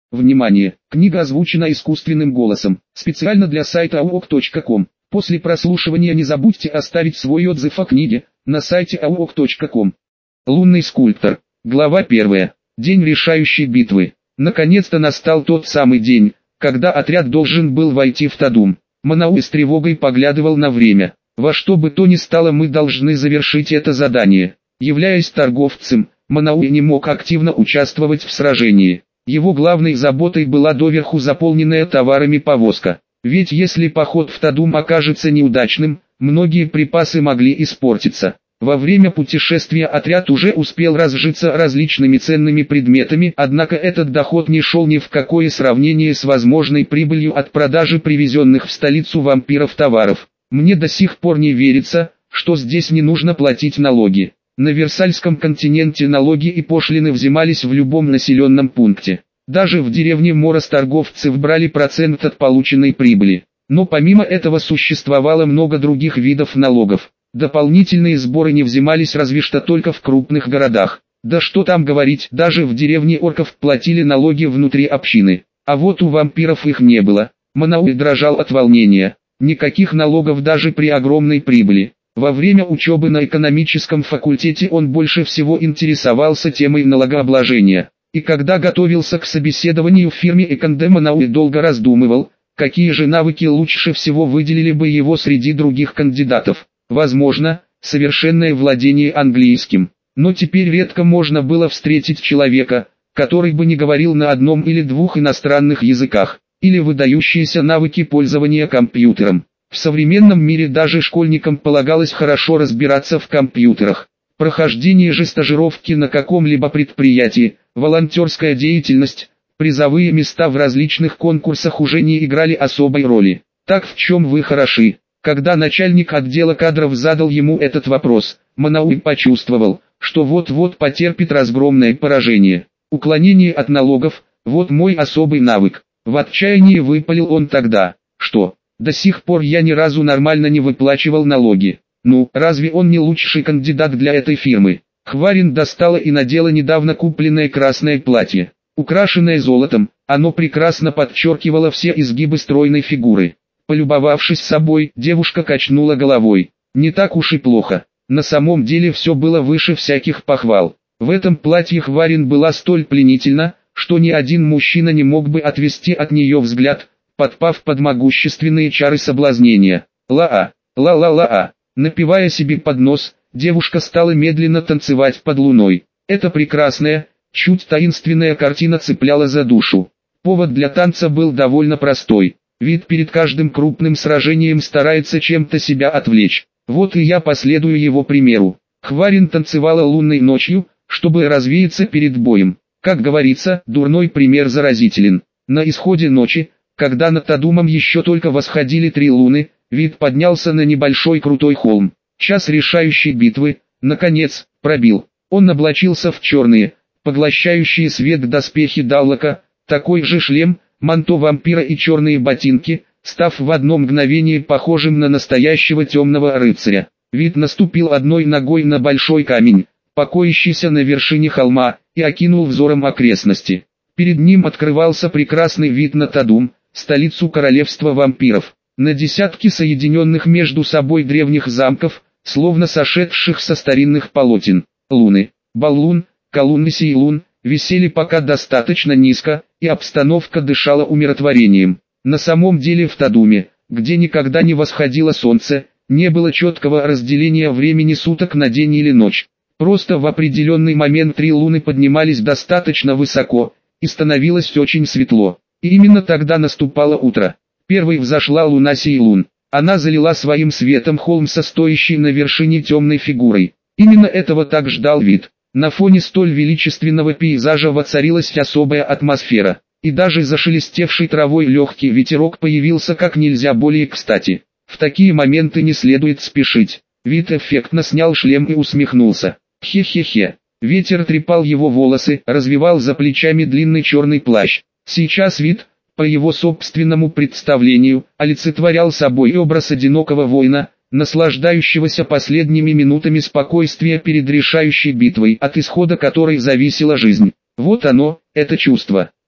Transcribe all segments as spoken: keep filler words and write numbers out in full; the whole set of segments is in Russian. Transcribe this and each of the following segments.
Внимание! Книга озвучена искусственным голосом, специально для сайта ауок точка ком. После прослушивания не забудьте оставить свой отзыв о книге на сайте ауок точка ком. Лунный скульптор. Глава первая. День решающей битвы. Наконец-то настал тот самый день, когда отряд должен был войти в Тадум. Манауи с тревогой поглядывал на время. Во что бы то ни стало, мы должны завершить это задание. Являясь торговцем, Манауи не мог активно участвовать в сражении. Его главной заботой была доверху заполненная товарами повозка. Ведь если поход в Тадум окажется неудачным, многие припасы могли испортиться. Во время путешествия отряд уже успел разжиться различными ценными предметами, однако этот доход не шел ни в какое сравнение с возможной прибылью от продажи привезенных в столицу вампиров товаров. Мне до сих пор не верится, что здесь не нужно платить налоги. На Версальском континенте налоги и пошлины взимались в любом населенном пункте. Даже в деревне Морос торговцы брали процент от полученной прибыли. Но помимо этого существовало много других видов налогов. Дополнительные сборы не взимались разве что только в крупных городах. Да что там говорить, даже в деревне орков платили налоги внутри общины. А вот у вампиров их не было. Манауи дрожал от волнения. Никаких налогов даже при огромной прибыли. Во время учебы на экономическом факультете он больше всего интересовался темой налогообложения. И когда готовился к собеседованию в фирме Эконде, Манауи долго раздумывал, какие же навыки лучше всего выделили бы его среди других кандидатов. Возможно, совершенное владение английским. Но теперь редко можно было встретить человека, который бы не говорил на одном или двух иностранных языках, или выдающиеся навыки пользования компьютером. В современном мире даже школьникам полагалось хорошо разбираться в компьютерах. Прохождение же стажировки на каком-либо предприятии, волонтерская деятельность, призовые места в различных конкурсах уже не играли особой роли. Так в чем вы хороши? Когда начальник отдела кадров задал ему этот вопрос, Манауи почувствовал, что вот-вот потерпит разгромное поражение. Уклонение от налогов – вот мой особый навык. В отчаянии выпалил он тогда, что «до сих пор я ни разу нормально не выплачивал налоги». Ну, разве он не лучший кандидат для этой фирмы? Хварин достала и надела недавно купленное красное платье. Украшенное золотом, оно прекрасно подчеркивало все изгибы стройной фигуры. Полюбовавшись собой, девушка качнула головой. Не так уж и плохо. На самом деле все было выше всяких похвал. В этом платье Хварин была столь пленительна, что ни один мужчина не мог бы отвести от нее взгляд, подпав под могущественные чары соблазнения. Ла-а, ла-ла-ла-а. Напевая себе под нос, девушка стала медленно танцевать под луной. Эта прекрасная, чуть таинственная картина цепляла за душу. Повод для танца был довольно простой. Вид перед каждым крупным сражением старается чем-то себя отвлечь. Вот и я последую его примеру. Хварин танцевала лунной ночью, чтобы развеяться перед боем. Как говорится, дурной пример заразителен. На исходе ночи, когда над Тадумом еще только восходили три луны, вид поднялся на небольшой крутой холм. Час решающей битвы, наконец, пробил. Он облачился в черные, поглощающие свет доспехи Даллока, такой же шлем, манто вампира и черные ботинки, став в одно мгновение похожим на настоящего темного рыцаря. Вид наступил одной ногой на большой камень, покоящийся на вершине холма, и окинул взором окрестности. Перед ним открывался прекрасный вид на Тадум, столицу королевства вампиров. На десятки соединенных между собой древних замков, словно сошедших со старинных полотен, луны, Баллун, Колуннис и Лун, висели пока достаточно низко, и обстановка дышала умиротворением. На самом деле в Тадуме, где никогда не восходило солнце, не было четкого разделения времени суток на день или ночь. Просто в определенный момент три луны поднимались достаточно высоко, и становилось очень светло. И именно тогда наступало утро. Первой взошла луна Сейлун. Она залила своим светом холм со стоящей на вершине темной фигурой. Именно этого так ждал вид. На фоне столь величественного пейзажа воцарилась особая атмосфера. И даже зашелестевший травой легкий ветерок появился как нельзя более кстати. В такие моменты не следует спешить. Вид эффектно снял шлем и усмехнулся. Хе-хе-хе. Ветер трепал его волосы, развивал за плечами длинный черный плащ. Сейчас вид, по его собственному представлению, олицетворял собой образ одинокого воина, наслаждающегося последними минутами спокойствия перед решающей битвой, от исхода которой зависела жизнь. Вот оно, это чувство.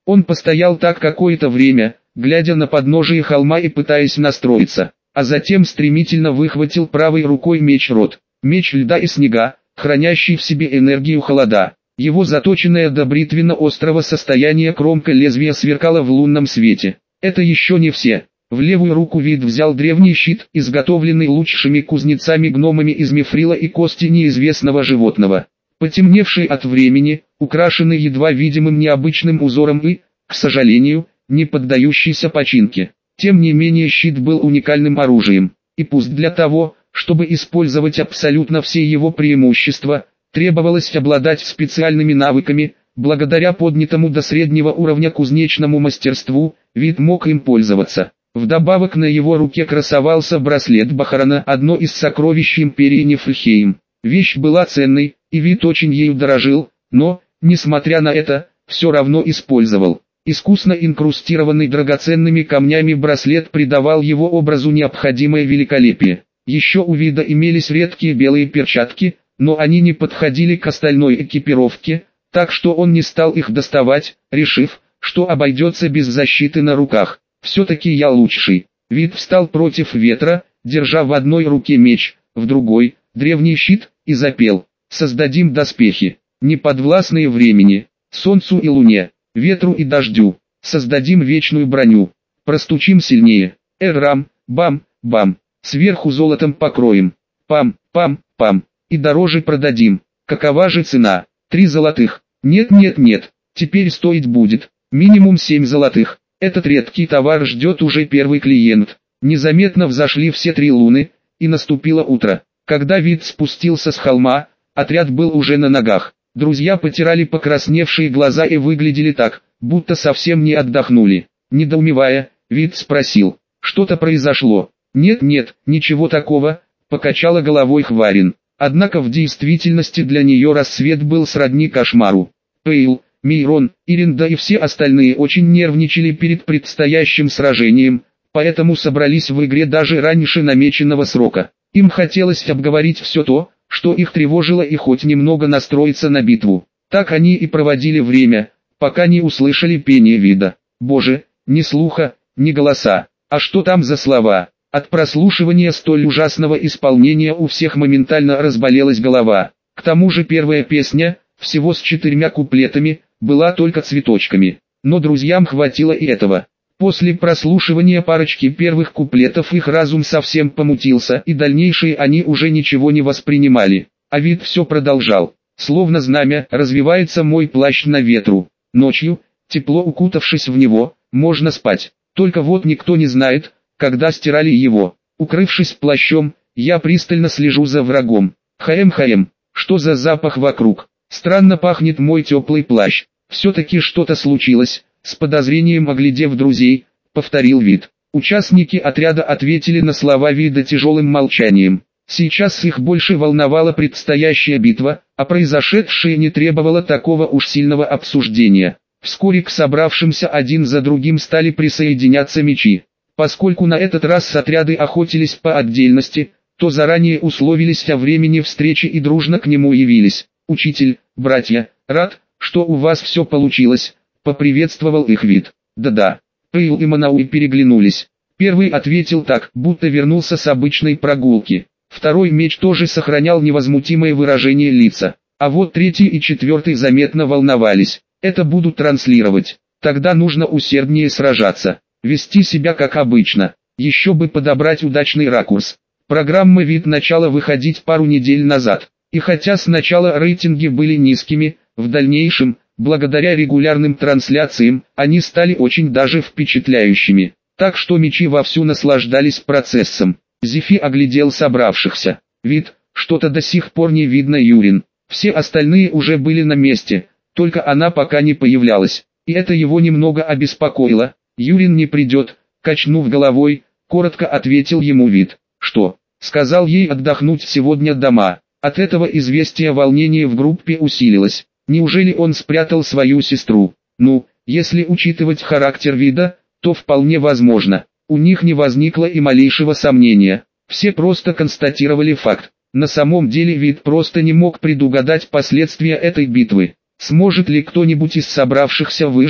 Он постоял так какое-то время, глядя на подножие холма и пытаясь настроиться, а затем стремительно выхватил правой рукой меч-рот, меч льда и снега, хранящий в себе энергию холода. Его заточенное до бритвенно-острого состояния кромка лезвия сверкала в лунном свете. Это еще не все. В левую руку Вид взял древний щит, изготовленный лучшими кузнецами-гномами из мифрила и кости неизвестного животного. Потемневший от времени, украшенный едва видимым необычным узором и, к сожалению, не поддающийся починке. Тем не менее щит был уникальным оружием, и пусть для того, чтобы использовать абсолютно все его преимущества, требовалось обладать специальными навыками, благодаря поднятому до среднего уровня кузнечному мастерству, Вид мог им пользоваться. Вдобавок на его руке красовался браслет Бахарана, одно из сокровищ империи Нифльхейм. Вещь была ценной, и Вид очень ею дорожил, но, несмотря на это, все равно использовал. Искусно инкрустированный драгоценными камнями браслет придавал его образу необходимое великолепие. Еще у Вида имелись редкие белые перчатки, но они не подходили к остальной экипировке, так что он не стал их доставать, решив, что обойдется без защиты на руках. «Все-таки я лучший». Вид встал против ветра, держа в одной руке меч, в другой – древний щит, и запел: «Создадим доспехи, неподвластные времени, солнцу и луне, ветру и дождю, создадим вечную броню, простучим сильнее, эр-рам, бам, бам, сверху золотом покроем, пам, пам, пам, и дороже продадим. Какова же цена? Три золотых. Нет, нет, нет, теперь стоить будет минимум семь золотых. Этот редкий товар ждет уже первый клиент». Незаметно взошли все три луны, и наступило утро. Когда Вид спустился с холма, отряд был уже на ногах. Друзья потирали покрасневшие глаза и выглядели так, будто совсем не отдохнули. Недоумевая, Вид спросил: «Что-то произошло?» «Нет, нет, ничего такого», — покачала головой Хварин. Однако в действительности для нее рассвет был сродни кошмару. Пейл, Мейрон, Иринда и все остальные очень нервничали перед предстоящим сражением, поэтому собрались в игре даже раньше намеченного срока. Им хотелось обговорить все то, что их тревожило, и хоть немного настроиться на битву. Так они и проводили время, пока не услышали пение Вида. Боже, ни слуха, ни голоса. А что там за слова? От прослушивания столь ужасного исполнения у всех моментально разболелась голова. К тому же первая песня, всего с четырьмя куплетами, была только цветочками. Но друзьям хватило и этого. После прослушивания парочки первых куплетов их разум совсем помутился, и дальнейшие они уже ничего не воспринимали. А Вид все продолжал. «Словно знамя, развивается мой плащ на ветру. Ночью, тепло укутавшись в него, можно спать. Только вот никто не знает, когда стирали его. Укрывшись плащом, я пристально слежу за врагом. Хаем-хаем, что за запах вокруг? Странно пахнет мой теплый плащ. Все-таки что-то случилось». С подозрением оглядев друзей, повторил Вид. Участники отряда ответили на слова Вида тяжелым молчанием. Сейчас их больше волновала предстоящая битва, а произошедшее не требовало такого уж сильного обсуждения. Вскоре к собравшимся один за другим стали присоединяться мечи. Поскольку на этот раз отряды охотились по отдельности, то заранее условились о времени встречи и дружно к нему явились. «Учитель, братья, рад, что у вас все получилось», — поприветствовал их Вид. «Да-да». Пейл и Манауи переглянулись. Первый ответил так, будто вернулся с обычной прогулки. Второй меч тоже сохранял невозмутимое выражение лица. А вот третий и четвертый заметно волновались. Это будут транслировать. Тогда нужно усерднее сражаться. Вести себя как обычно. Еще бы подобрать удачный ракурс. Программа «Вид» начала выходить пару недель назад. И хотя сначала рейтинги были низкими, в дальнейшем, благодаря регулярным трансляциям, они стали очень даже впечатляющими. Так что мечи вовсю наслаждались процессом. Зефи оглядел собравшихся. «Вид, что-то до сих пор не видно Юрин. Все остальные уже были на месте, только она пока не появлялась. И это его немного обеспокоило. Юрин не придет», качнув головой, коротко ответил ему Вид. «Что?» «Сказал ей отдохнуть сегодня дома». От этого известия волнение в группе усилилось. Неужели он спрятал свою сестру? Ну, если учитывать характер Вида, то вполне возможно. У них не возникло и малейшего сомнения. Все просто констатировали факт. На самом деле Вид просто не мог предугадать последствия этой битвы. Сможет ли кто-нибудь из собравшихся выжить?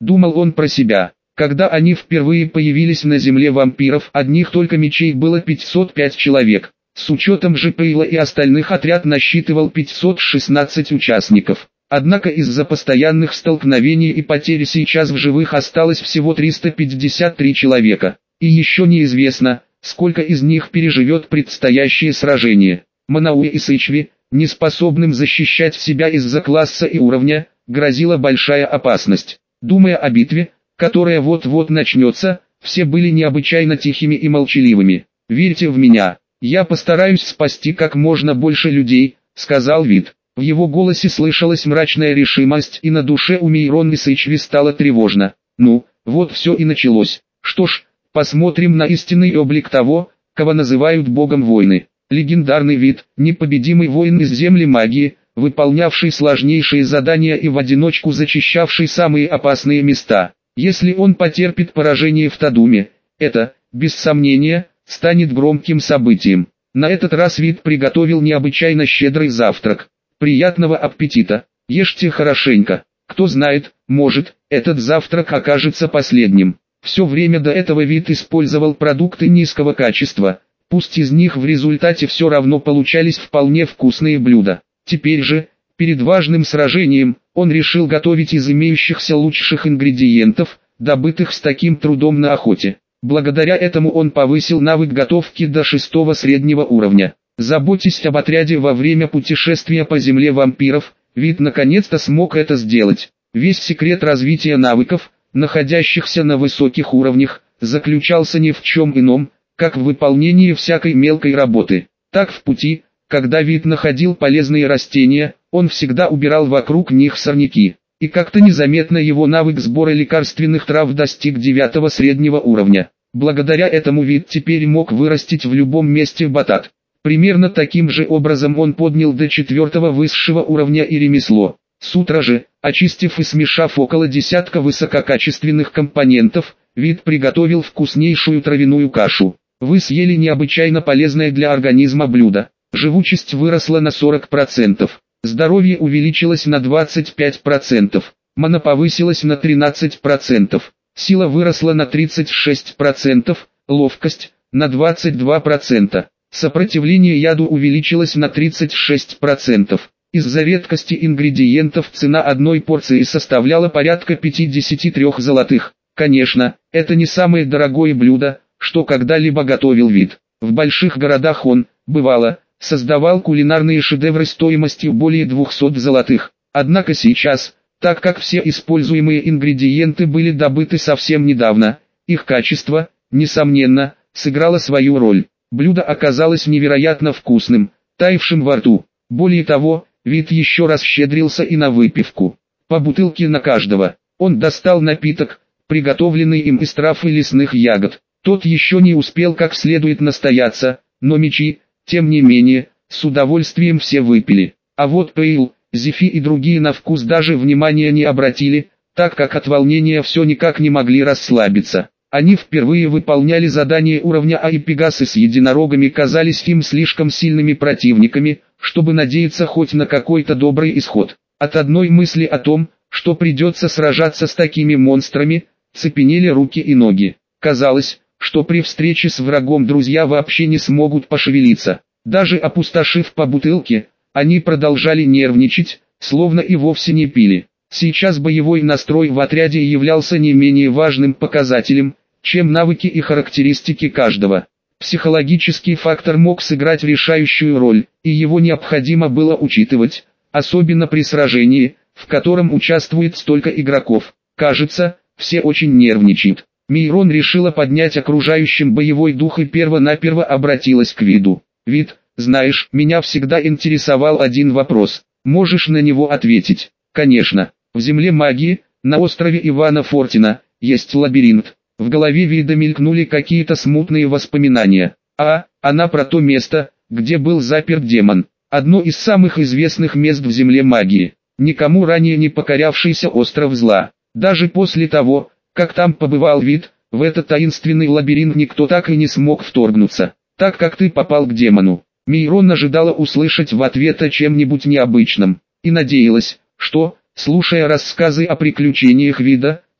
думал он про себя. Когда они впервые появились на земле вампиров, одних только мечей было пятьсот пять человек. С учетом же Пейла и остальных отряд насчитывал пятьсот шестнадцать участников. Однако из-за постоянных столкновений и потерь сейчас в живых осталось всего триста пятьдесят три человека. И еще неизвестно, сколько из них переживет предстоящее сражение. Манауэ и Сычви, неспособным защищать себя из-за класса и уровня, грозила большая опасность. Думая о битве, которая вот-вот начнется, все были необычайно тихими и молчаливыми. «Верьте в меня, я постараюсь спасти как можно больше людей», — сказал Вид. В его голосе слышалась мрачная решимость, и на душе у Мейрон и Сычви стало тревожно. «Ну, вот все и началось. Что ж, посмотрим на истинный облик того, кого называют богом войны». Легендарный Вид, непобедимый воин из земли магии, выполнявший сложнейшие задания и в одиночку зачищавший самые опасные места. Если он потерпит поражение в Тадуме, это, без сомнения, станет громким событием. На этот раз Вид приготовил необычайно щедрый завтрак. Приятного аппетита, ешьте хорошенько. Кто знает, может, этот завтрак окажется последним. Все время до этого Вид использовал продукты низкого качества, пусть из них в результате все равно получались вполне вкусные блюда. Теперь же, перед важным сражением, он решил готовить из имеющихся лучших ингредиентов, добытых с таким трудом на охоте. Благодаря этому он повысил навык готовки до шестого среднего уровня. Заботьтесь об отряде во время путешествия по земле вампиров, Вид наконец-то смог это сделать. Весь секрет развития навыков, находящихся на высоких уровнях, заключался ни в чем ином, как в выполнении всякой мелкой работы. Так в пути, когда Вид находил полезные растения, он всегда убирал вокруг них сорняки. И как-то незаметно его навык сбора лекарственных трав достиг девятого среднего уровня. Благодаря этому Вид теперь мог вырастить в любом месте батат. Примерно таким же образом он поднял до четвертого высшего уровня и ремесло. С утра же, очистив и смешав около десятка высококачественных компонентов, Вид приготовил вкуснейшую травяную кашу. Вы съели необычайно полезное для организма блюдо. Живучесть выросла на сорок процентов. Здоровье увеличилось на двадцать пять процентов. Мана повысилась на тринадцать процентов. Сила выросла на тридцать шесть процентов. Ловкость на двадцать два процента. Сопротивление яду увеличилось на тридцать шесть процентов. Из-за редкости ингредиентов цена одной порции составляла порядка пятьдесят три золотых. Конечно, это не самое дорогое блюдо, что когда-либо готовил Вид. В больших городах он, бывало, создавал кулинарные шедевры стоимостью более двухсот золотых. Однако сейчас, так как все используемые ингредиенты были добыты совсем недавно, их качество, несомненно, сыграло свою роль. Блюдо оказалось невероятно вкусным, таявшим во рту. Более того, Вид еще раз щедрился и на выпивку. По бутылке на каждого. Он достал напиток, приготовленный им из трав и лесных ягод. Тот еще не успел как следует настояться, но мечи, тем не менее, с удовольствием все выпили. А вот Пейл, Зефи и другие на вкус даже внимания не обратили, так как от волнения все никак не могли расслабиться. Они впервые выполняли задание уровня А, и Пегасы с единорогами казались им слишком сильными противниками, чтобы надеяться хоть на какой-то добрый исход. От одной мысли о том, что придется сражаться с такими монстрами, цепенели руки и ноги. Казалось, что при встрече с врагом друзья вообще не смогут пошевелиться. Даже опустошив по бутылке, они продолжали нервничать, словно и вовсе не пили. Сейчас боевой настрой в отряде являлся не менее важным показателем, чем навыки и характеристики каждого. Психологический фактор мог сыграть решающую роль, и его необходимо было учитывать, особенно при сражении, в котором участвует столько игроков. Кажется, все очень нервничают. Мейрон решила поднять окружающим боевой дух и перво-наперво обратилась к Виду. «Вид, знаешь, меня всегда интересовал один вопрос. Можешь на него ответить?» «Конечно. В земле магии, на острове Ивана Фортина, есть лабиринт». В голове Вида мелькнули какие-то смутные воспоминания. А, она про то место, где был заперт демон. Одно из самых известных мест в земле магии. Никому ранее не покорявшийся остров зла. Даже после того, как там побывал Вид, в этот таинственный лабиринт никто так и не смог вторгнуться. Так как ты попал к демону. Мейрон ожидала услышать в ответ о чем-нибудь необычном. И надеялась, что, слушая рассказы о приключениях Вида,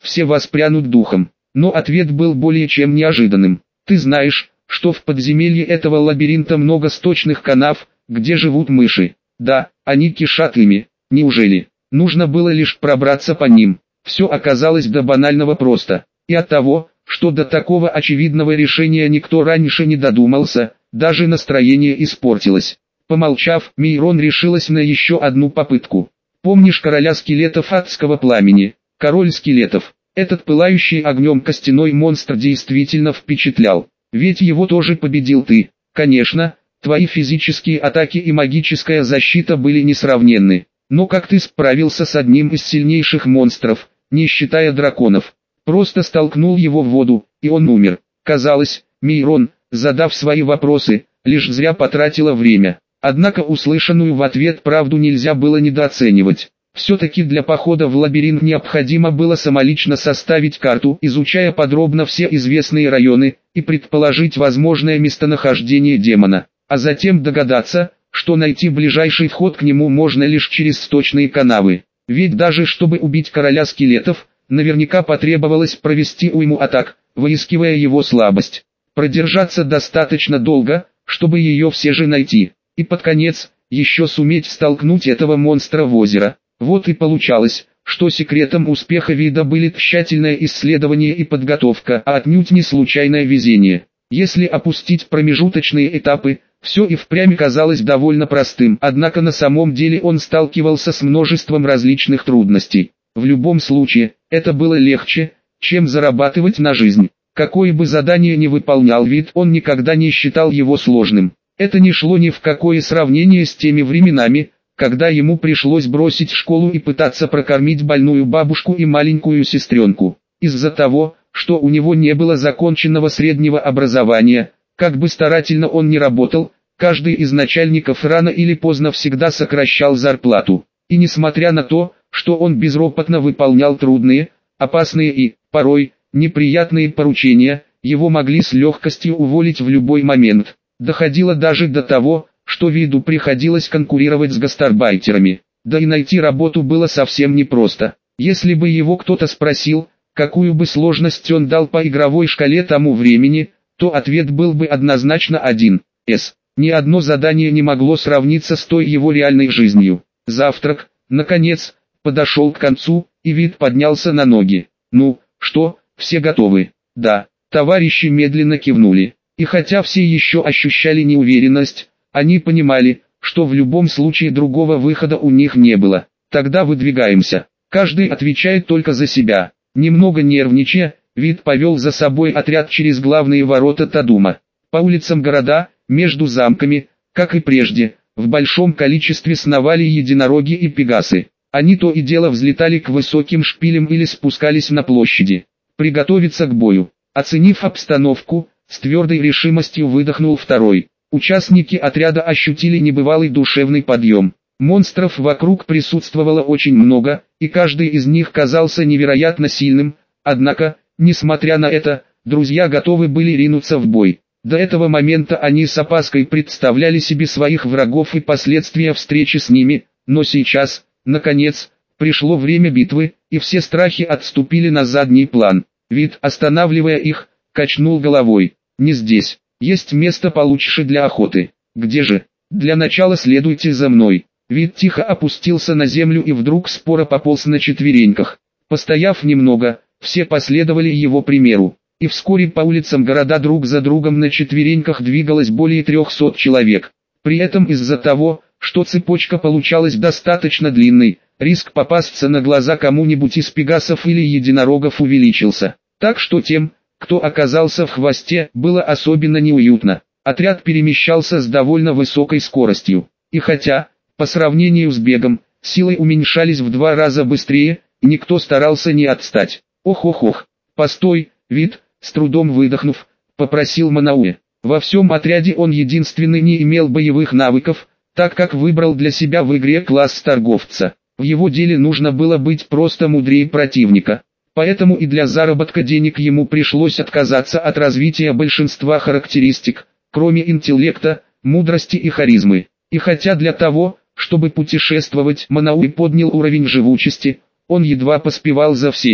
все воспрянут духом. Но ответ был более чем неожиданным. Ты знаешь, что в подземелье этого лабиринта много сточных канав, где живут мыши. Да, они кишат ими. Неужели? Нужно было лишь пробраться по ним. Все оказалось до банального просто. И от того, что до такого очевидного решения никто раньше не додумался, даже настроение испортилось. Помолчав, Мейрон решилась на еще одну попытку. Помнишь короля скелетов адского пламени? Король скелетов. Этот пылающий огнем костяной монстр действительно впечатлял. Ведь его тоже победил ты. Конечно, твои физические атаки и магическая защита были несравненны. Но как ты справился с одним из сильнейших монстров, не считая драконов? Просто столкнул его в воду, и он умер. Казалось, Мейрон, задав свои вопросы, лишь зря потратила время. Однако услышанную в ответ правду нельзя было недооценивать. Все-таки для похода в лабиринт необходимо было самолично составить карту, изучая подробно все известные районы, и предположить возможное местонахождение демона, а затем догадаться, что найти ближайший вход к нему можно лишь через сточные канавы. Ведь даже чтобы убить короля скелетов, наверняка потребовалось провести уйму атак, выискивая его слабость. Продержаться достаточно долго, чтобы ее все же найти. И под конец, еще суметь столкнуть этого монстра в озеро. Вот и получалось, что секретом успеха вида были тщательное исследование и подготовка, а отнюдь не случайное везение. Если опустить промежуточные этапы, все и впрямь казалось довольно простым, однако на самом деле он сталкивался с множеством различных трудностей. В любом случае, это было легче, чем зарабатывать на жизнь. Какое бы задание ни выполнял вид, он никогда не считал его сложным. Это не шло ни в какое сравнение с теми временами, когда ему пришлось бросить школу и пытаться прокормить больную бабушку и маленькую сестренку. Из-за того, что у него не было законченного среднего образования, как бы старательно он ни работал, каждый из начальников рано или поздно всегда сокращал зарплату. И несмотря на то, что он безропотно выполнял трудные, опасные и, порой, неприятные поручения, его могли с легкостью уволить в любой момент. Доходило даже до того, что виду приходилось конкурировать с гастарбайтерами. Да и найти работу было совсем непросто. Если бы его кто-то спросил, какую бы сложность он дал по игровой шкале тому времени, то ответ был бы однозначно один эс. Ни одно задание не могло сравниться с той его реальной жизнью. Завтрак, наконец, подошел к концу, и вид поднялся на ноги. «Ну, что, все готовы?» «Да», товарищи медленно кивнули. И хотя все еще ощущали неуверенность, они понимали, что в любом случае другого выхода у них не было. «Тогда выдвигаемся. Каждый отвечает только за себя». Немного нервничая, вид повел за собой отряд через главные ворота Тадума. По улицам города, между замками, как и прежде, в большом количестве сновали единороги и пегасы. Они то и дело взлетали к высоким шпилям или спускались на площади. Приготовиться к бою. Оценив обстановку, с твердой решимостью выдохнул второй. Участники отряда ощутили небывалый душевный подъем. Монстров вокруг присутствовало очень много, и каждый из них казался невероятно сильным, однако, несмотря на это, друзья готовы были ринуться в бой. До этого момента они с опаской представляли себе своих врагов и последствия встречи с ними, но сейчас, наконец, пришло время битвы, и все страхи отступили на задний план. Вид, останавливая их, качнул головой. «Не здесь. Есть место получше для охоты». «Где же?» «Для начала следуйте за мной». Вид тихо опустился на землю и вдруг споро пополз на четвереньках. Постояв немного, все последовали его примеру. И вскоре по улицам города друг за другом на четвереньках двигалось более трехсот человек. При этом из-за того, что цепочка получалась достаточно длинной, риск попасться на глаза кому-нибудь из пегасов или единорогов увеличился. Так что тем, кто оказался в хвосте, было особенно неуютно. Отряд перемещался с довольно высокой скоростью. И хотя, по сравнению с бегом, силы уменьшались в два раза быстрее, никто старался не отстать. «Ох-ох-ох, постой, Вид», с трудом выдохнув, попросил Манауэ. Во всем отряде он единственный не имел боевых навыков, так как выбрал для себя в игре класс торговца. В его деле нужно было быть просто мудрее противника. Поэтому и для заработка денег ему пришлось отказаться от развития большинства характеристик, кроме интеллекта, мудрости и харизмы. И хотя для того, чтобы путешествовать, Манауэ поднял уровень живучести, он едва поспевал за всеми.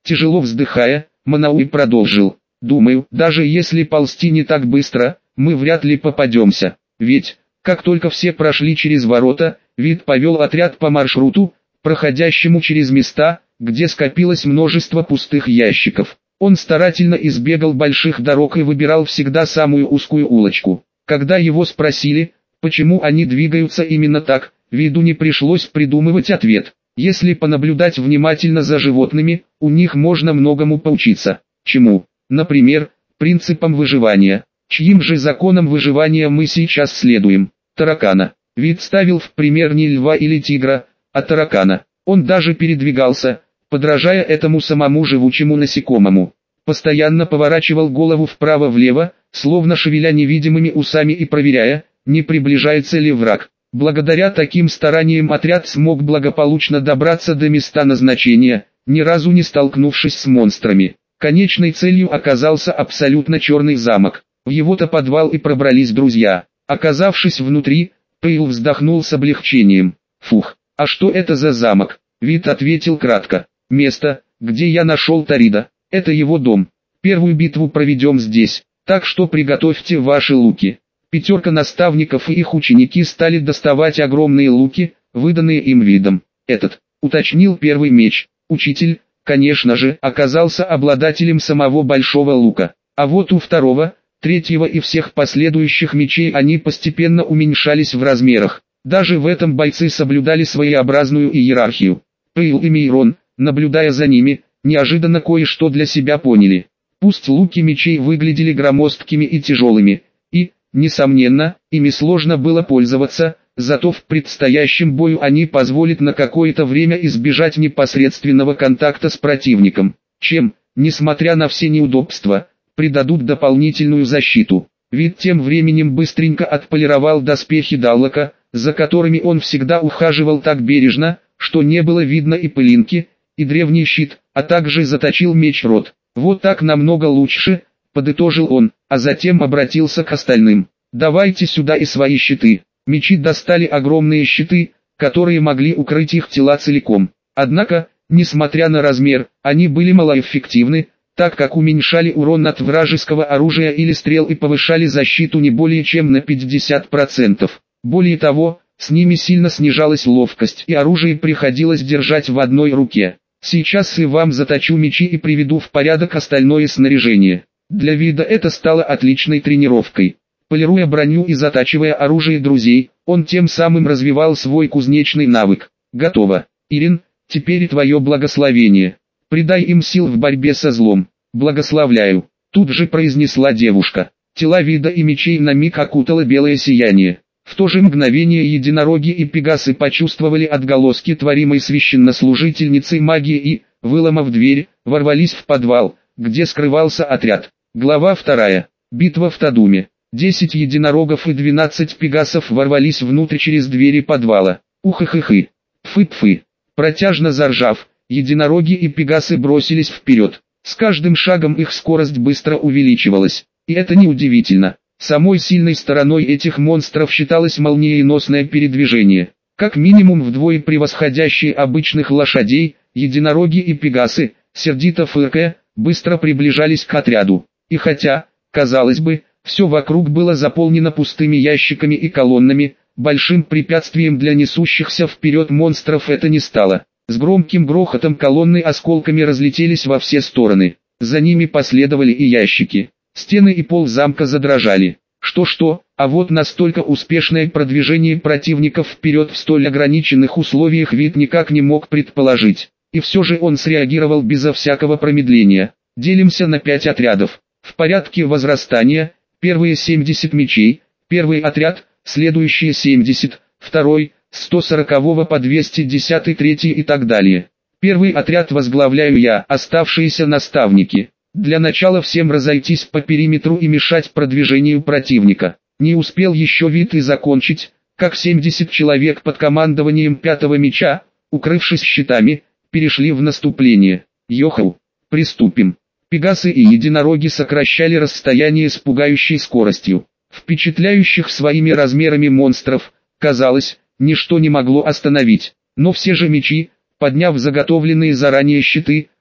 Тяжело вздыхая, Манауи продолжил. Думаю, даже если ползти не так быстро, мы вряд ли попадемся. Ведь, как только все прошли через ворота, Вид повел отряд по маршруту, проходящему через места, где скопилось множество пустых ящиков. Он старательно избегал больших дорог и выбирал всегда самую узкую улочку. Когда его спросили, почему они двигаются именно так, Виду не пришлось придумывать ответ. Если понаблюдать внимательно за животными, у них можно многому поучиться. Чему? Например, принципам выживания. Чьим же законам выживания мы сейчас следуем? Таракана. Вид ставил в пример не льва или тигра, а таракана. Он даже передвигался, подражая этому самому живучему насекомому. Постоянно поворачивал голову вправо-влево, словно шевеля невидимыми усами и проверяя, не приближается ли враг. Благодаря таким стараниям отряд смог благополучно добраться до места назначения, ни разу не столкнувшись с монстрами. Конечной целью оказался абсолютно черный замок. В его-то подвал и пробрались друзья. Оказавшись внутри, Пейл вздохнул с облегчением. Фух, а что это за замок? Вид ответил кратко. Место, где я нашел Тарида, это его дом. Первую битву проведем здесь, так что приготовьте ваши луки. Пятерка наставников и их ученики стали доставать огромные луки, выданные им Видом. Этот, уточнил первый меч. Учитель, конечно же, оказался обладателем самого большого лука. А вот у второго, третьего и всех последующих мечей они постепенно уменьшались в размерах. Даже в этом бойцы соблюдали своеобразную иерархию. Пейл и Мейрон, наблюдая за ними, неожиданно кое-что для себя поняли. Пусть луки мечей выглядели громоздкими и тяжелыми, и, несомненно, ими сложно было пользоваться, зато в предстоящем бою они позволят на какое-то время избежать непосредственного контакта с противником, чем, несмотря на все неудобства, придадут дополнительную защиту. Вид тем временем быстренько отполировал доспехи Даллока, за которыми он всегда ухаживал так бережно, что не было видно и пылинки, и древний щит, а также заточил меч рот. Вот так намного лучше, подытожил он, а затем обратился к остальным. Давайте сюда и свои щиты. Мечи достали огромные щиты, которые могли укрыть их тела целиком. Однако, несмотря на размер, они были малоэффективны, так как уменьшали урон от вражеского оружия или стрел и повышали защиту не более чем на пятьдесят процентов. Более того, с ними сильно снижалась ловкость и оружие приходилось держать в одной руке. Сейчас и вам заточу мечи и приведу в порядок остальное снаряжение. Для Вида это стало отличной тренировкой. Полируя броню и затачивая оружие друзей, он тем самым развивал свой кузнечный навык. Готово. Ирин, теперь твое благословение. Придай им сил в борьбе со злом. Благословляю. Тут же произнесла девушка. Тела Вида и мечей на миг окутало белое сияние. В то же мгновение единороги и пегасы почувствовали отголоски творимой священнослужительницей магии и, выломав дверь, ворвались в подвал, где скрывался отряд. Глава вторая. Битва в Тадуме. Десять единорогов и двенадцать пегасов ворвались внутрь через двери подвала. Ух-ых-ых-ых. Пфы-пфы. Протяжно заржав, единороги и пегасы бросились вперед. С каждым шагом их скорость быстро увеличивалась. И это неудивительно. Самой сильной стороной этих монстров считалось молниеносное передвижение. Как минимум вдвое превосходящие обычных лошадей, единороги и пегасы, сердито фыркая, быстро приближались к отряду. И хотя, казалось бы, все вокруг было заполнено пустыми ящиками и колоннами, большим препятствием для несущихся вперед монстров это не стало. С громким грохотом колонны осколками разлетелись во все стороны. За ними последовали и ящики. Стены и пол замка задрожали. Что-что, а вот настолько успешное продвижение противников вперед в столь ограниченных условиях Вид никак не мог предположить. И все же он среагировал безо всякого промедления. Делимся на пять отрядов. В порядке возрастания, первые семьдесят мечей, первый отряд, следующие семьдесят, второй, с сто сорокового по двести десятый, третий и так далее. Первый отряд возглавляю я, оставшиеся наставники. Для начала всем разойтись по периметру и мешать продвижению противника. Не успел еще Вид и закончить, как семьдесят человек под командованием пятого меча, укрывшись щитами, перешли в наступление. Йохау, приступим. Пегасы и единороги сокращали расстояние с пугающей скоростью. Впечатляющих своими размерами монстров, казалось, ничто не могло остановить. Но все же мечи, подняв заготовленные заранее щиты,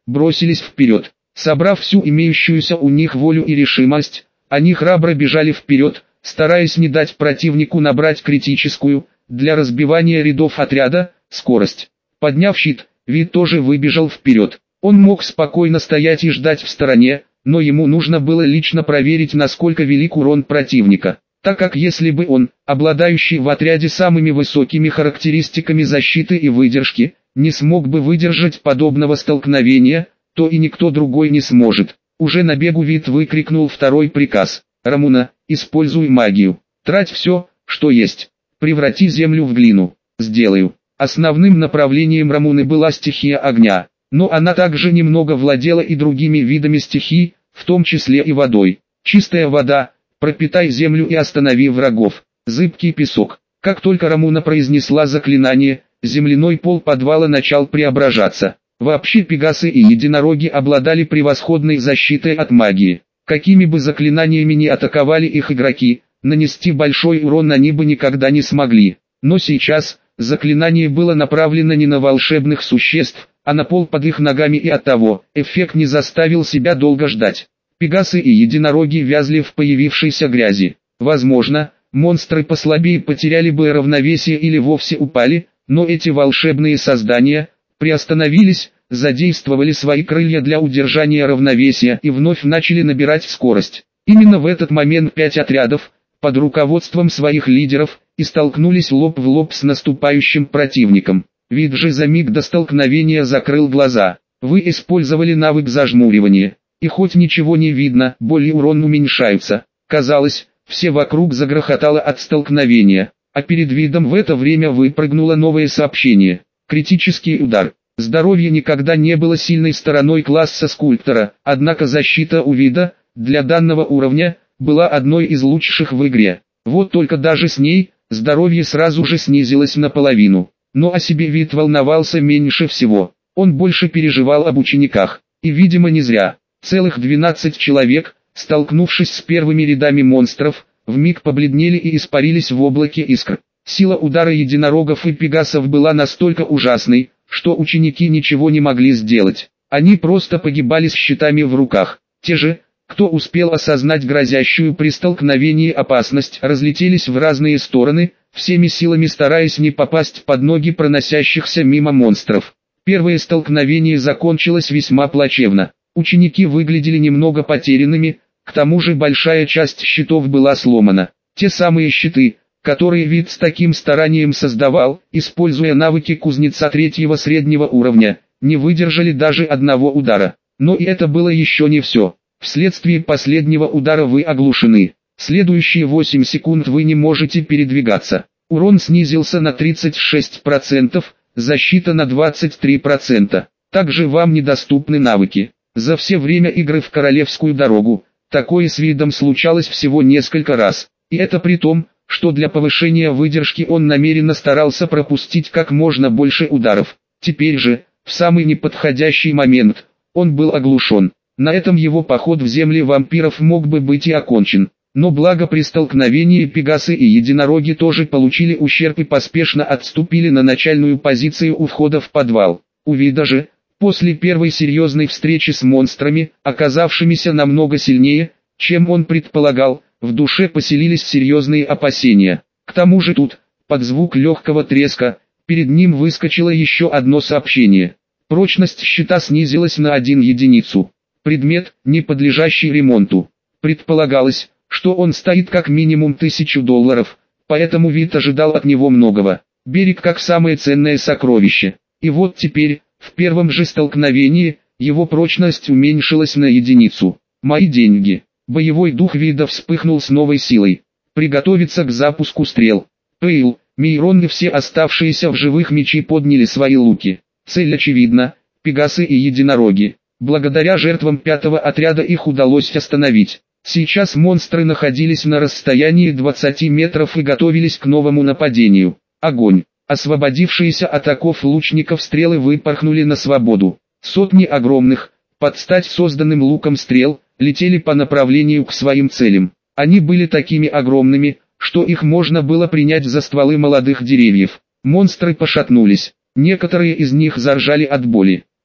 бросились вперед. Собрав всю имеющуюся у них волю и решимость, они храбро бежали вперед, стараясь не дать противнику набрать критическую, для разбивания рядов отряда, скорость. Подняв щит, Вид тоже выбежал вперед. Он мог спокойно стоять и ждать в стороне, но ему нужно было лично проверить, насколько велик урон противника. Так как если бы он, обладающий в отряде самыми высокими характеристиками защиты и выдержки, не смог бы выдержать подобного столкновения, то и никто другой не сможет. Уже на бегу Вид выкрикнул второй приказ. «Рамуна, используй магию. Трать все, что есть. Преврати землю в глину». «Сделаю». Основным направлением Рамуны была стихия огня, но она также немного владела и другими видами стихий, в том числе и водой. Чистая вода, пропитай землю и останови врагов. Зыбкий песок. Как только Рамуна произнесла заклинание, земляной пол подвала начал преображаться. Вообще пегасы и единороги обладали превосходной защитой от магии. Какими бы заклинаниями ни атаковали их игроки, нанести большой урон они бы никогда не смогли. Но сейчас, заклинание было направлено не на волшебных существ, а на пол под их ногами, и оттого, эффект не заставил себя долго ждать. Пегасы и единороги вязли в появившейся грязи. Возможно, монстры послабее потеряли бы равновесие или вовсе упали, но эти волшебные создания приостановились, задействовали свои крылья для удержания равновесия и вновь начали набирать скорость. Именно в этот момент пять отрядов, под руководством своих лидеров, и столкнулись лоб в лоб с наступающим противником. Вид же за миг до столкновения закрыл глаза. Вы использовали навык зажмуривания, и хоть ничего не видно, боль и урон уменьшаются. Казалось, все вокруг загрохотало от столкновения, а перед Видом в это время выпрыгнуло новое сообщение. Критический удар. Здоровье никогда не было сильной стороной класса скульптора, однако защита у Вида, для данного уровня, была одной из лучших в игре. Вот только даже с ней, здоровье сразу же снизилось наполовину. Но о себе Вид волновался меньше всего. Он больше переживал об учениках. И видимо не зря. Целых двенадцать человек, столкнувшись с первыми рядами монстров, вмиг побледнели и испарились в облаке искр. Сила удара единорогов и пегасов была настолько ужасной, что ученики ничего не могли сделать. Они просто погибали с щитами в руках. Те же, кто успел осознать грозящую при столкновении опасность, разлетелись в разные стороны, всеми силами стараясь не попасть под ноги проносящихся мимо монстров. Первое столкновение закончилось весьма плачевно. Ученики выглядели немного потерянными, к тому же большая часть щитов была сломана. Те самые щиты, которые Вид с таким старанием создавал, используя навыки кузнеца третьего среднего уровня, не выдержали даже одного удара. Но и это было еще не все. Вследствие последнего удара вы оглушены. Следующие восемь секунд вы не можете передвигаться. Урон снизился на тридцать шесть процентов, защита на двадцать три процента. Также вам недоступны навыки. За все время игры в Королевскую дорогу, такое с Видом случалось всего несколько раз. И это при том, что для повышения выдержки он намеренно старался пропустить как можно больше ударов. Теперь же, в самый неподходящий момент, он был оглушен. На этом его поход в земли вампиров мог бы быть и окончен. Но благо при столкновении пегасы и единороги тоже получили ущерб и поспешно отступили на начальную позицию у входа в подвал. У Вида же, после первой серьезной встречи с монстрами, оказавшимися намного сильнее, чем он предполагал, в душе поселились серьезные опасения. К тому же тут, под звук легкого треска, перед ним выскочило еще одно сообщение. Прочность щита снизилась на одну единицу. Предмет, не подлежащий ремонту. Предполагалось, что он стоит как минимум тысячу долларов, поэтому Вид ожидал от него многого. Берег как самое ценное сокровище. И вот теперь, в первом же столкновении, его прочность уменьшилась на единицу. Мои деньги. Боевой дух Вида вспыхнул с новой силой. Приготовиться к запуску стрел. Пейл, Мейрон и все оставшиеся в живых мечи подняли свои луки. Цель очевидна, пегасы и единороги. Благодаря жертвам пятого отряда их удалось остановить. Сейчас монстры находились на расстоянии двадцати метров и готовились к новому нападению. Огонь. Освободившиеся от оков лучников стрелы выпорхнули на свободу. Сотни огромных, под стать созданным луком стрел, летели по направлению к своим целям. Они были такими огромными, что их можно было принять за стволы молодых деревьев. Монстры пошатнулись. Некоторые из них заржали от боли.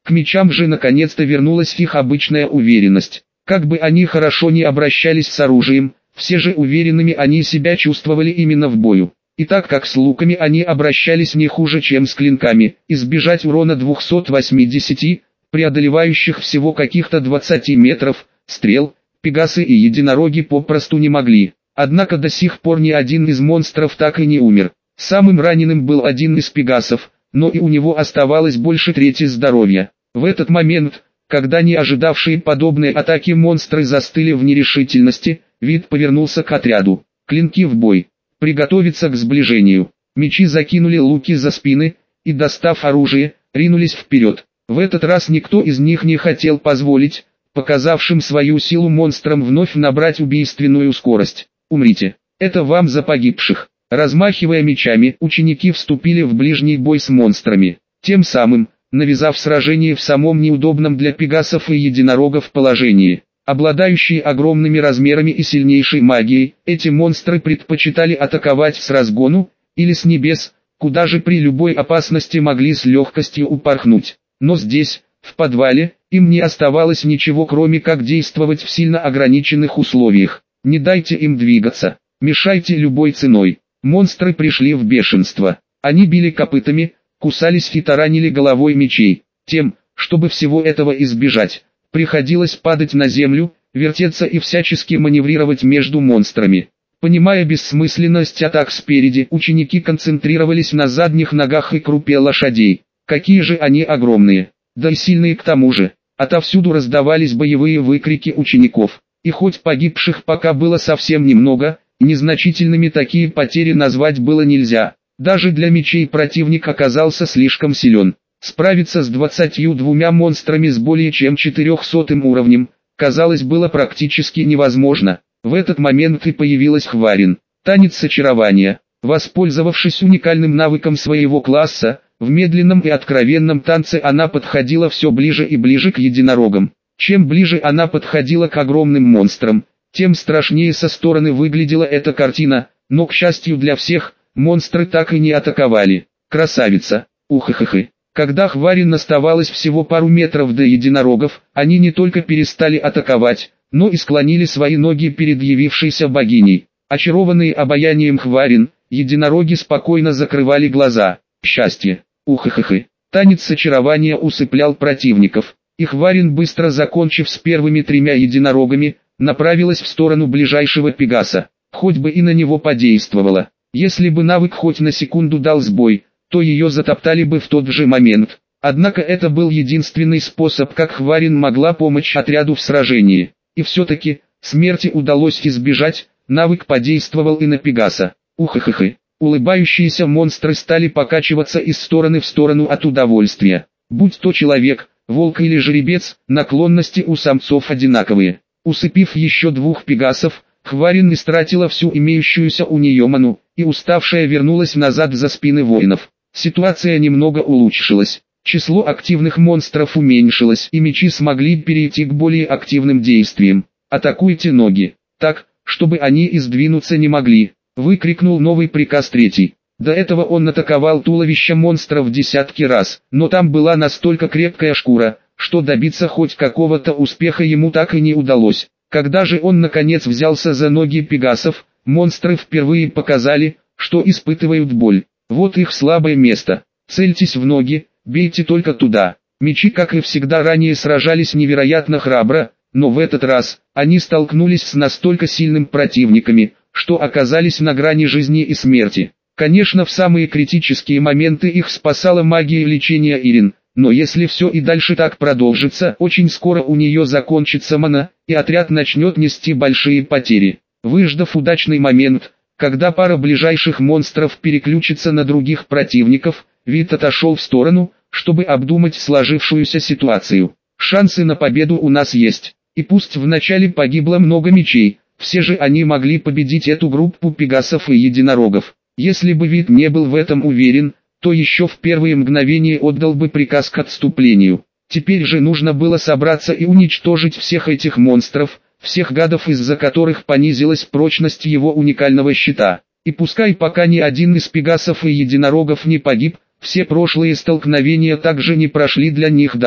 К мечам же наконец-то вернулась их обычная уверенность. Как бы они хорошо ни обращались с оружием, все же уверенными они себя чувствовали именно в бою. И так как с луками они обращались не хуже, чем с клинками, избежать урона двухсот восьмидесяти, преодолевающих всего каких-то двадцати метров, стрел, пегасы и единороги попросту не могли. Однако до сих пор ни один из монстров так и не умер. Самым раненым был один из пегасов, но и у него оставалось больше трети здоровья. В этот момент, когда не ожидавшие подобной атаки монстры застыли в нерешительности, Вид повернулся к отряду. Клинки в бой. Приготовиться к сближению. Мечи закинули луки за спины, и, достав оружие, ринулись вперед. В этот раз никто из них не хотел позволить показавшим свою силу монстрам вновь набрать убийственную скорость. «Умрите! Это вам за погибших!» Размахивая мечами, ученики вступили в ближний бой с монстрами. Тем самым, навязав сражение в самом неудобном для пегасов и единорогов положении. Обладающие огромными размерами и сильнейшей магией, эти монстры предпочитали атаковать с разгону, или с небес, куда же при любой опасности могли с легкостью упорхнуть. Но здесь, в подвале, им не оставалось ничего кроме как действовать в сильно ограниченных условиях. Не дайте им двигаться, мешайте любой ценой. Монстры пришли в бешенство. Они били копытами, кусались и таранили головой мечей. Тем, чтобы всего этого избежать, приходилось падать на землю, вертеться и всячески маневрировать между монстрами. Понимая бессмысленность атак спереди, ученики концентрировались на задних ногах и крупе лошадей. Какие же они огромные, да и сильные к тому же. Отовсюду раздавались боевые выкрики учеников. И хоть погибших пока было совсем немного, незначительными такие потери назвать было нельзя. Даже для мечей противник оказался слишком силен. Справиться с двадцатью двумя монстрами с более чем четырехсотым уровнем, казалось, было практически невозможно. В этот момент и появилась Хварин. Танец очарования. Воспользовавшись уникальным навыком своего класса, в медленном и откровенном танце она подходила все ближе и ближе к единорогам. Чем ближе она подходила к огромным монстрам, тем страшнее со стороны выглядела эта картина, но, к счастью для всех, монстры так и не атаковали. Красавица! Ухахахы! Когда Хварин оставалось всего пару метров до единорогов, они не только перестали атаковать, но и склонили свои ноги перед явившейся богиней. Очарованные обаянием Хварин, единороги спокойно закрывали глаза. Счастье! Ухахахы! Танец очарования усыплял противников. И Хварин, быстро закончив с первыми тремя единорогами, направилась в сторону ближайшего пегаса. Хоть бы и на него подействовало. Если бы навык хоть на секунду дал сбой, то ее затоптали бы в тот же момент. Однако это был единственный способ, как Хварин могла помочь отряду в сражении. И все-таки, смерти удалось избежать, навык подействовал и на пегаса. Ухахахы! Улыбающиеся монстры стали покачиваться из стороны в сторону от удовольствия. Будь то человек, волк или жеребец, наклонности у самцов одинаковые. Усыпив еще двух пегасов, Хварин истратила всю имеющуюся у нее ману, и уставшая вернулась назад за спины воинов. Ситуация немного улучшилась. Число активных монстров уменьшилось, и мечи смогли перейти к более активным действиям. «Атакуйте ноги, так, чтобы они и сдвинуться не могли», — выкрикнул новый приказ третий. До этого он атаковал туловища монстров десятки раз, но там была настолько крепкая шкура, что добиться хоть какого-то успеха ему так и не удалось. Когда же он наконец взялся за ноги пегасов, монстры впервые показали, что испытывают боль. Вот их слабое место. Цельтесь в ноги, бейте только туда. Мечи, как и всегда ранее, сражались невероятно храбро, но в этот раз они столкнулись с настолько сильными противниками, что оказались на грани жизни и смерти. Конечно, в самые критические моменты их спасала магия лечения Ирин, но если все и дальше так продолжится, очень скоро у нее закончится мана, и отряд начнет нести большие потери. Выждав удачный момент, когда пара ближайших монстров переключится на других противников, Вид отошел в сторону, чтобы обдумать сложившуюся ситуацию. Шансы на победу у нас есть, и пусть вначале погибло много мечей, все же они могли победить эту группу пегасов и единорогов. Если бы Вид не был в этом уверен, то еще в первые мгновения отдал бы приказ к отступлению. Теперь же нужно было собраться и уничтожить всех этих монстров, всех гадов, из-за которых понизилась прочность его уникального щита. И пускай пока ни один из пегасов и единорогов не погиб, все прошлые столкновения также не прошли для них даром.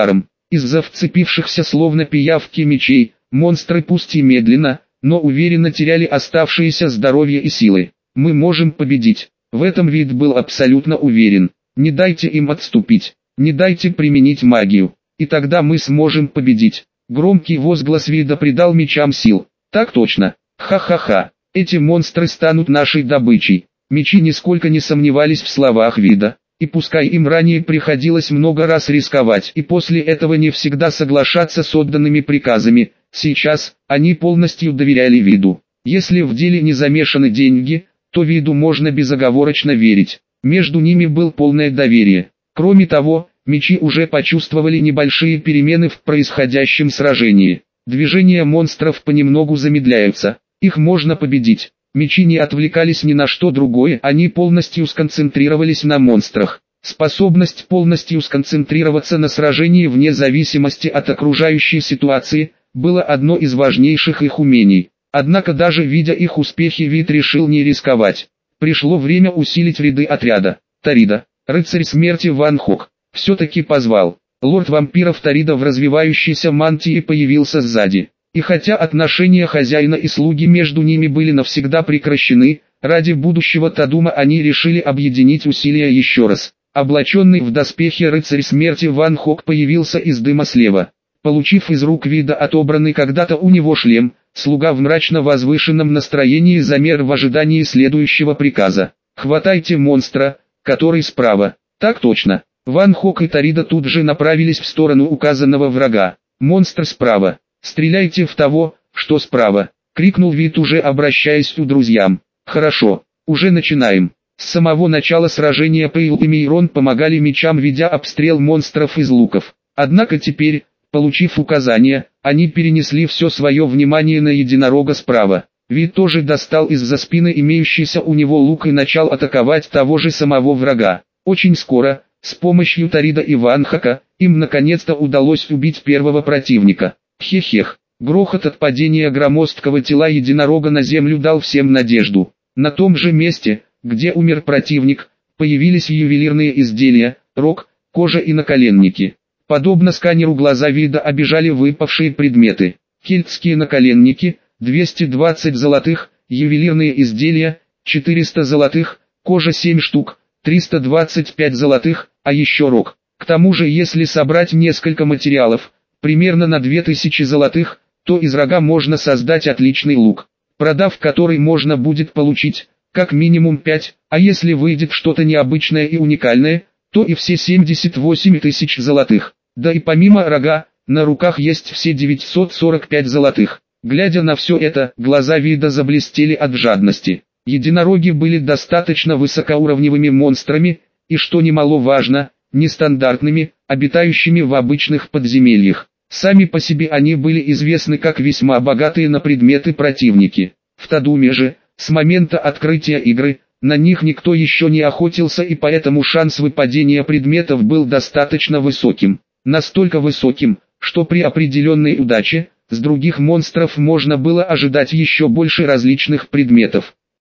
Из-за вцепившихся словно пиявки мечей, монстры пусть и медленно, но уверенно теряли оставшееся здоровье и силы. Мы можем победить. В этом Вид был абсолютно уверен. Не дайте им отступить. Не дайте применить магию. И тогда мы сможем победить. Громкий возглас Вида придал мечам сил. Так точно. Ха-ха-ха. Эти монстры станут нашей добычей. Мечи нисколько не сомневались в словах Вида. И пускай им ранее приходилось много раз рисковать и после этого не всегда соглашаться с отданными приказами, сейчас они полностью доверяли Виду. Если в деле не замешаны деньги, то Виду можно безоговорочно верить. Между ними было полное доверие. Кроме того, мечи уже почувствовали небольшие перемены в происходящем сражении. Движения монстров понемногу замедляются. Их можно победить. Мечи не отвлекались ни на что другое, они полностью сконцентрировались на монстрах. Способность полностью сконцентрироваться на сражении вне зависимости от окружающей ситуации, было одно из важнейших их умений. Однако даже видя их успехи, Вид решил не рисковать. Пришло время усилить ряды отряда. Тарида, рыцарь смерти Ван Хок, все-таки позвал. Лорд вампиров Тарида в развивающейся мантии появился сзади. И хотя отношения хозяина и слуги между ними были навсегда прекращены, ради будущего Тадума они решили объединить усилия еще раз. Облаченный в доспехи рыцарь смерти Ван Хок появился из дыма слева. Получив из рук Вида отобранный когда-то у него шлем, слуга в мрачно возвышенном настроении замер в ожидании следующего приказа. «Хватайте монстра, который справа». «Так точно». Ван Хок и Тарида тут же направились в сторону указанного врага. «Монстр справа. Стреляйте в того, что справа», — крикнул Вид, уже обращаясь к друзьям. «Хорошо, уже начинаем». С самого начала сражения Пейл и Мейрон помогали мечам, ведя обстрел монстров из луков. Однако теперь, получив указания, они перенесли все свое внимание на единорога справа. Вид тоже достал из-за спины имеющийся у него лук и начал атаковать того же самого врага. Очень скоро, с помощью Тарида и Ван Хока, им наконец-то удалось убить первого противника. Хех-хех. Грохот от падения громоздкого тела единорога на землю дал всем надежду. На том же месте, где умер противник, появились ювелирные изделия, рог, кожа и наколенники. Подобно сканеру глаза Вида обижали выпавшие предметы. Кельтские наколенники, двести двадцать золотых, ювелирные изделия, четыреста золотых, кожа семь штук, триста двадцать пять золотых, а еще рог. К тому же, если собрать несколько материалов, примерно на две тысячи золотых, то из рога можно создать отличный лук, продав который можно будет получить, как минимум пять, а если выйдет что-то необычное и уникальное, то и все семьдесят восемь тысяч золотых. Да и помимо рога, на руках есть все девятьсот сорок пять золотых. Глядя на все это, глаза Вида заблестели от жадности. Единороги были достаточно высокоуровневыми монстрами, и что немаловажно, нестандартными, обитающими в обычных подземельях. Сами по себе они были известны как весьма богатые на предметы противники. В Тадуме же, с момента открытия игры, на них никто еще не охотился, и поэтому шанс выпадения предметов был достаточно высоким. Настолько высоким, что при определенной удаче, с других монстров можно было ожидать еще больше различных предметов.